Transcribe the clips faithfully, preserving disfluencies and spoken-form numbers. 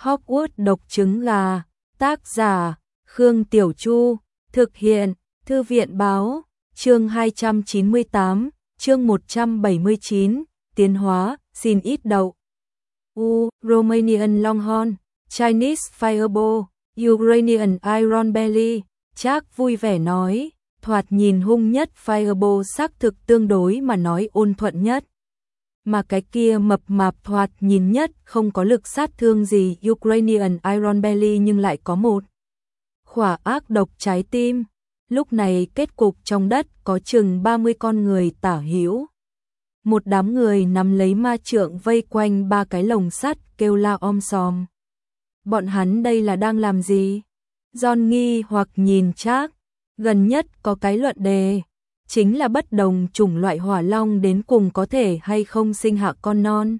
Hogwarts độc trứng gà, tác giả, Khương Tiểu Chu, thực hiện, Thư viện báo, chương hai trăm chín mươi tám, chương một trăm bảy mươi chín, tiến hóa, xin ít đậu. U, Romanian Longhorn, Chinese Fireball, Ukrainian Iron Belly, Trác vui vẻ nói, thoạt nhìn hung nhất Fireball xác thực tương đối mà nói ôn thuận nhất. Mà cái kia mập mạp thoạt nhìn nhất không có lực sát thương gì Ukrainian Iron Belly nhưng lại có một khỏa ác độc trái tim. Lúc này kết cục trong đất có chừng ba mươi con người tả hữu. Một đám người nắm lấy ma trượng vây quanh ba cái lồng sắt kêu la om sòm. Bọn hắn đây là đang làm gì? John nghi hoặc nhìn Trác, gần nhất có cái luận đề, chính là bất đồng chủng loại hỏa long đến cùng có thể hay không sinh hạ con non.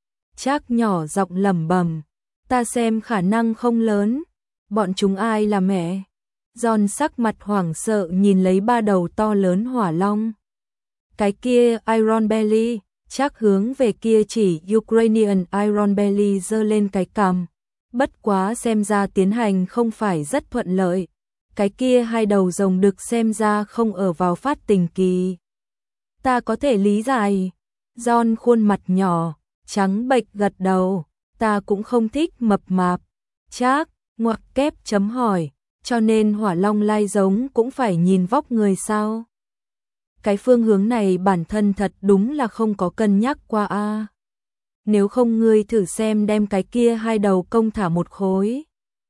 Trác nhỏ giọng lẩm bẩm, ta xem khả năng không lớn, bọn chúng ai là mẹ? John sắc mặt hoảng sợ nhìn lấy ba đầu to lớn hỏa long. Cái kia Iron Belly, Trác hướng về kia chỉ Ukrainian Iron Belly giơ lên cái cằm. Bất quá xem ra tiến hành không phải rất thuận lợi. Cái kia hai đầu rồng đực xem ra không ở vào phát tình kỳ. Ta có thể lý giải. John khuôn mặt nhỏ, trắng bệch gật đầu. Ta cũng không thích mập mạp. Trác, ngoặc kép chấm hỏi. Cho nên hỏa long lai giống cũng phải nhìn vóc người sao? Cái phương hướng này bản thân thật đúng là không có cân nhắc qua a. À. Nếu không ngươi thử xem đem cái kia hai đầu công thả một khối.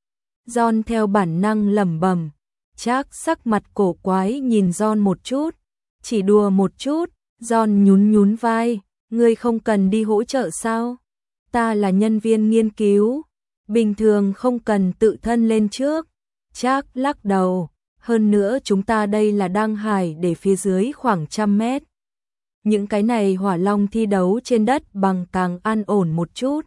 John theo bản năng lẩm bẩm. Trác sắc mặt cổ quái nhìn John một chút. Chỉ đùa một chút. John nhún nhún vai. Ngươi không cần đi hỗ trợ sao? Ta là nhân viên nghiên cứu. Bình thường không cần tự thân lên trước. Trác lắc đầu. Hơn nữa chúng ta đây là đang hải để phía dưới khoảng trăm mét. Những cái này hỏa long thi đấu trên đất bằng càng an ổn một chút.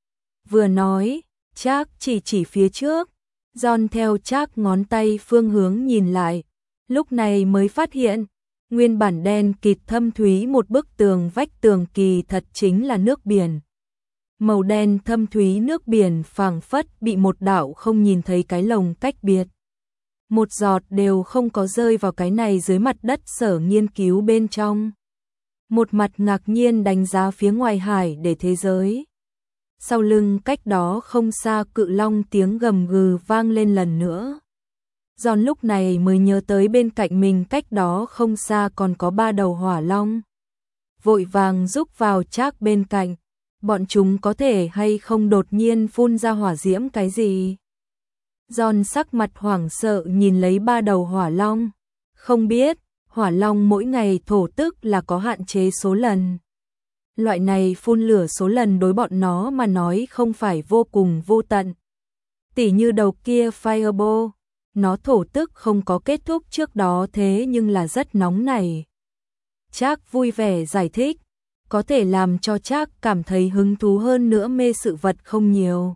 Vừa nói, Trác chỉ chỉ phía trước. John theo Trác ngón tay phương hướng nhìn lại. Lúc này mới phát hiện, nguyên bản đen kịt thâm thúy một bức tường vách tường kỳ thật chính là nước biển. Màu đen thâm thúy nước biển phảng phất bị một đạo không nhìn thấy cái lồng cách biệt. Một giọt đều không có rơi vào cái này dưới mặt đất sở nghiên cứu bên trong. Một mặt ngạc nhiên đánh giá phía ngoài hải để thế giới. Sau lưng cách đó không xa cự long tiếng gầm gừ vang lên lần nữa. Giòn lúc này mới nhớ tới bên cạnh mình cách đó không xa còn có ba đầu hỏa long. Vội vàng rúc vào Trác bên cạnh. Bọn chúng có thể hay không đột nhiên phun ra hỏa diễm cái gì? Giòn sắc mặt hoảng sợ nhìn lấy ba đầu hỏa long. Không biết, hỏa long mỗi ngày thổ tức là có hạn chế số lần. Loại này phun lửa số lần đối bọn nó mà nói không phải vô cùng vô tận. Tỉ như đầu kia Fireball, nó thổ tức không có kết thúc trước đó thế nhưng là rất nóng này. Trác vui vẻ giải thích, có thể làm cho Trác cảm thấy hứng thú hơn nữa mê sự vật không nhiều.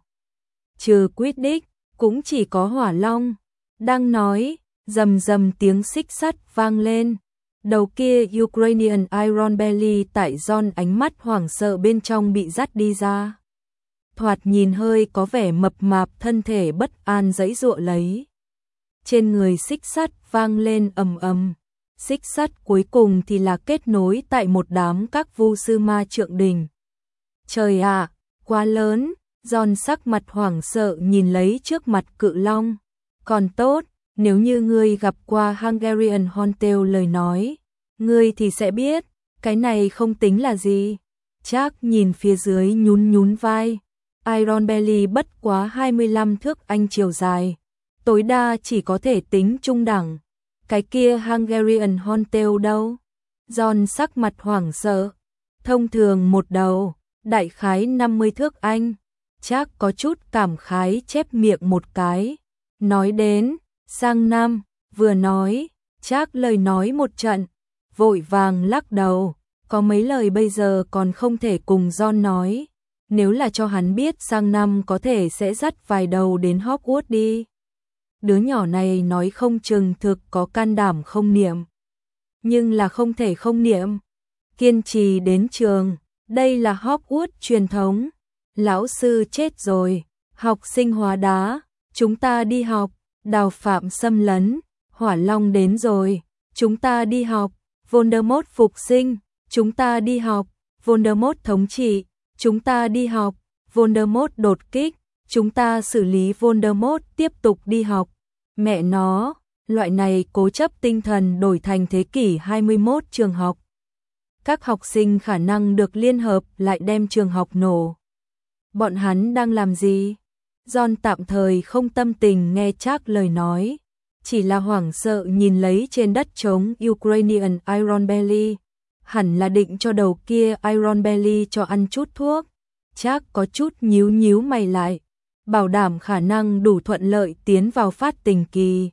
Trừ Quidditch, cũng chỉ có hỏa long. Đang nói, rầm rầm tiếng xích sắt vang lên. Đầu kia Ukrainian Iron Belly tại John ánh mắt hoảng sợ bên trong bị dắt đi ra. Thoạt nhìn hơi có vẻ mập mạp thân thể bất an giãy giụa lấy. Trên người xích sắt vang lên ầm ầm. Xích sắt cuối cùng thì là kết nối tại một đám các vu sư ma trượng đỉnh. Trời ạ, à, quá lớn. John sắc mặt hoảng sợ nhìn lấy trước mặt cự long. Còn tốt, nếu như ngươi gặp qua Hungarian Horntail lời nói, ngươi thì sẽ biết, cái này không tính là gì. Trác nhìn phía dưới nhún nhún vai. Iron Belly bất quá hai mươi lăm thước anh chiều dài, tối đa chỉ có thể tính trung đẳng. Cái kia Hungarian Horntail đâu? John sắc mặt hoảng sợ. Thông thường một đầu, đại khái năm mươi thước anh. Trác có chút cảm khái chép miệng một cái. Nói đến, sang năm, vừa nói, Trác lời nói một trận, vội vàng lắc đầu. Có mấy lời bây giờ còn không thể cùng John nói. Nếu là cho hắn biết sang năm có thể sẽ dắt vài đầu đến Hogwarts đi. Đứa nhỏ này nói không chừng thực có can đảm không niệm. Nhưng là không thể không niệm. Kiên trì đến trường, đây là Hogwarts truyền thống. Lão sư chết rồi, Học sinh hóa đá, chúng ta đi học. Đào Phạm xâm lấn, Hỏa Long đến rồi, chúng ta đi học. Voldemort phục sinh, chúng ta đi học. Voldemort thống trị, chúng ta đi học. Voldemort đột kích, chúng ta xử lý Voldemort, tiếp tục đi học. Mẹ nó, loại này cố chấp tinh thần đổi thành thế kỷ hai mươi mốt trường học. Các học sinh khả năng được liên hợp lại đem trường học nổ. Bọn hắn đang làm gì? John tạm thời không tâm tình nghe Trác lời nói, chỉ là hoảng sợ nhìn lấy trên đất trống Ukrainian Iron Belly, hẳn là định cho đầu kia Iron Belly cho ăn chút thuốc. Trác có chút nhíu nhíu mày lại, bảo đảm khả năng đủ thuận lợi tiến vào phát tình kỳ.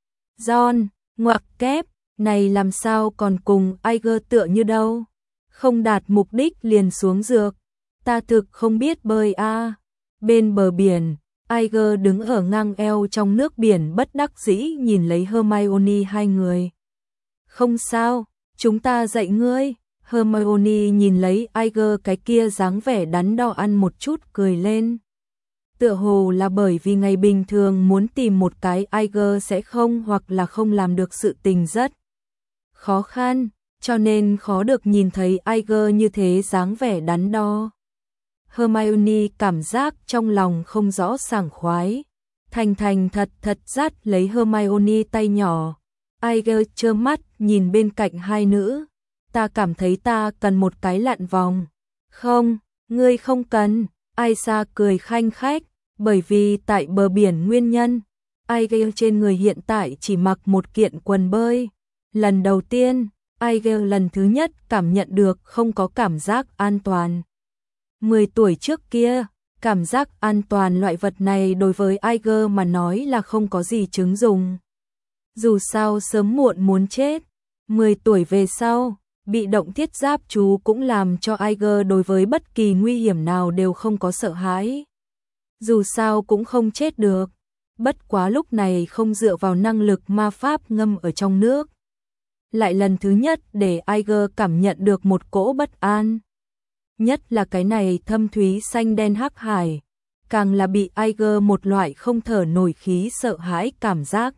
John, ngoặc kép, này làm sao còn cùng Iger tựa như đâu, không đạt mục đích liền xuống dược, ta thực không biết bơi a. À. Bên bờ biển, Iger đứng ở ngang eo trong nước biển bất đắc dĩ nhìn lấy Hermione hai người. Không sao, chúng ta dạy ngươi. Hermione nhìn lấy Iger cái kia dáng vẻ đắn đo ăn một chút cười lên. Tựa hồ là bởi vì ngày bình thường muốn tìm một cái Iger sẽ không hoặc là không làm được sự tình rất khó khăn, cho nên khó được nhìn thấy Iger như thế dáng vẻ đắn đo. Hermione cảm giác trong lòng không rõ sảng khoái, thành thành thật thật dắt lấy Hermione tay nhỏ. Iger trơ mắt nhìn bên cạnh hai nữ, ta cảm thấy ta cần một cái lặn vòng. Không, ngươi không cần, Aisa cười khanh khách, bởi vì tại bờ biển nguyên nhân, Iger trên người hiện tại chỉ mặc một kiện quần bơi. Lần đầu tiên, Iger lần thứ nhất cảm nhận được không có cảm giác an toàn. mười tuổi trước kia, cảm giác an toàn loại vật này đối với Iger mà nói là không có gì chứng dùng. Dù sao sớm muộn muốn chết, mười tuổi về sau, bị động thiết giáp chú cũng làm cho Iger đối với bất kỳ nguy hiểm nào đều không có sợ hãi. Dù sao cũng không chết được, bất quá lúc này không dựa vào năng lực ma pháp ngâm ở trong nước. Lại lần thứ nhất để Iger cảm nhận được một cỗ bất an. Nhất là cái này thâm thúy xanh đen hắc hải, càng là bị Iger một loại không thở nổi khí sợ hãi cảm giác.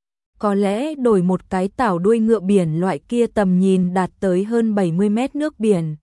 Có lẽ đổi một cái tảo đuôi ngựa biển loại kia tầm nhìn đạt tới hơn bảy mươi mét nước biển,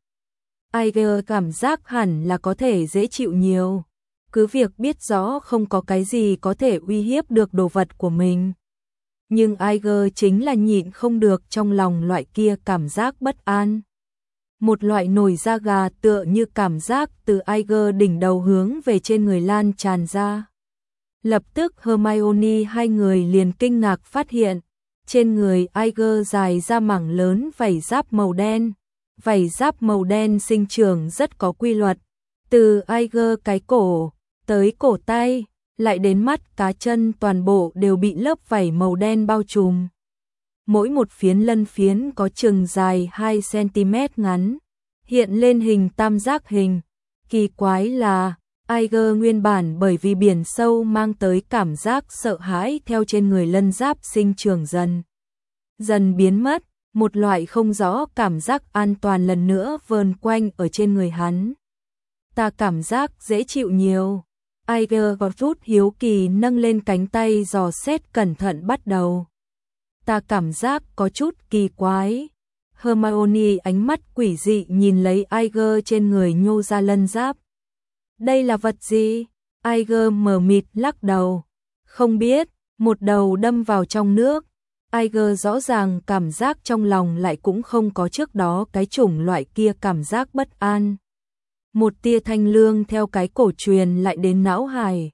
Iger cảm giác hẳn là có thể dễ chịu nhiều. Cứ việc biết rõ không có cái gì có thể uy hiếp được đồ vật của mình. Nhưng Iger chính là nhịn không được trong lòng loại kia cảm giác bất an. Một loại nổi da gà tựa như cảm giác từ Iger đỉnh đầu hướng về trên người lan tràn ra. Lập tức Hermione hai người liền kinh ngạc phát hiện, trên người Iger dài ra mảng lớn vảy giáp màu đen. Vảy giáp màu đen sinh trưởng rất có quy luật, từ Iger cái cổ tới cổ tay, lại đến mắt cá chân toàn bộ đều bị lớp vảy màu đen bao trùm. Mỗi một phiến lân phiến có chừng dài hai xăng-ti-mét ngắn, hiện lên hình tam giác hình. Kỳ quái là, Iger nguyên bản bởi vì biển sâu mang tới cảm giác sợ hãi theo trên người lân giáp sinh trưởng dần. Dần biến mất, một loại không rõ cảm giác an toàn lần nữa vờn quanh ở trên người hắn. Ta cảm giác dễ chịu nhiều. Iger có rút hiếu kỳ nâng lên cánh tay dò xét cẩn thận bắt đầu. Ta cảm giác có chút kỳ quái. Hermione ánh mắt quỷ dị nhìn lấy Iger trên người nhô ra lân giáp. Đây là vật gì? Iger mờ mịt lắc đầu. Không biết, một đầu đâm vào trong nước. Iger rõ ràng cảm giác trong lòng lại cũng không có trước đó cái chủng loại kia cảm giác bất an. Một tia thanh lương theo cái cổ truyền lại đến não hải.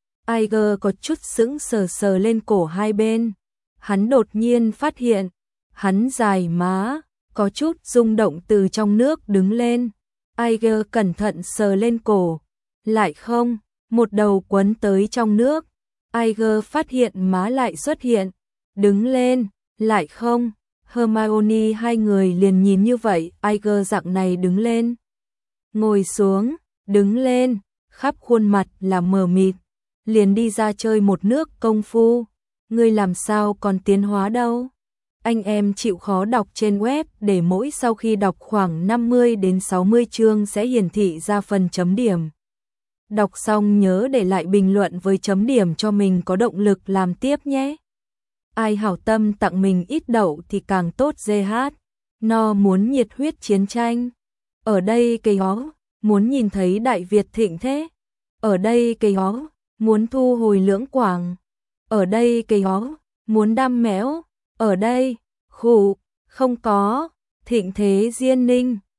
Iger có chút sững sờ sờ lên cổ hai bên. Hắn đột nhiên phát hiện, hắn dài má, có chút rung động từ trong nước đứng lên. Iger cẩn thận sờ lên cổ, lại không, một đầu quấn tới trong nước. Iger phát hiện má lại xuất hiện, đứng lên, lại không. Hermione hai người liền nhìn như vậy, Iger dạng này đứng lên, ngồi xuống, đứng lên, khắp khuôn mặt là mờ mịt, liền đi ra chơi một nước công phu. Ngươi làm sao còn tiến hóa đâu? Anh em chịu khó đọc trên web để mỗi sau khi đọc khoảng năm mươi đến sáu mươi chương sẽ hiển thị ra phần chấm điểm. Đọc xong nhớ để lại bình luận với chấm điểm cho mình có động lực làm tiếp nhé. Ai hảo tâm tặng mình ít đậu thì càng tốt. giê hát No muốn nhiệt huyết chiến tranh. Ở đây cây ó, muốn nhìn thấy Đại Việt thịnh thế. Ở đây cây ó, muốn thu hồi Lưỡng Quảng. Ở đây cây ó, muốn đam mẽo. Ở đây, khụ, không có, thịnh thế Diên Ninh.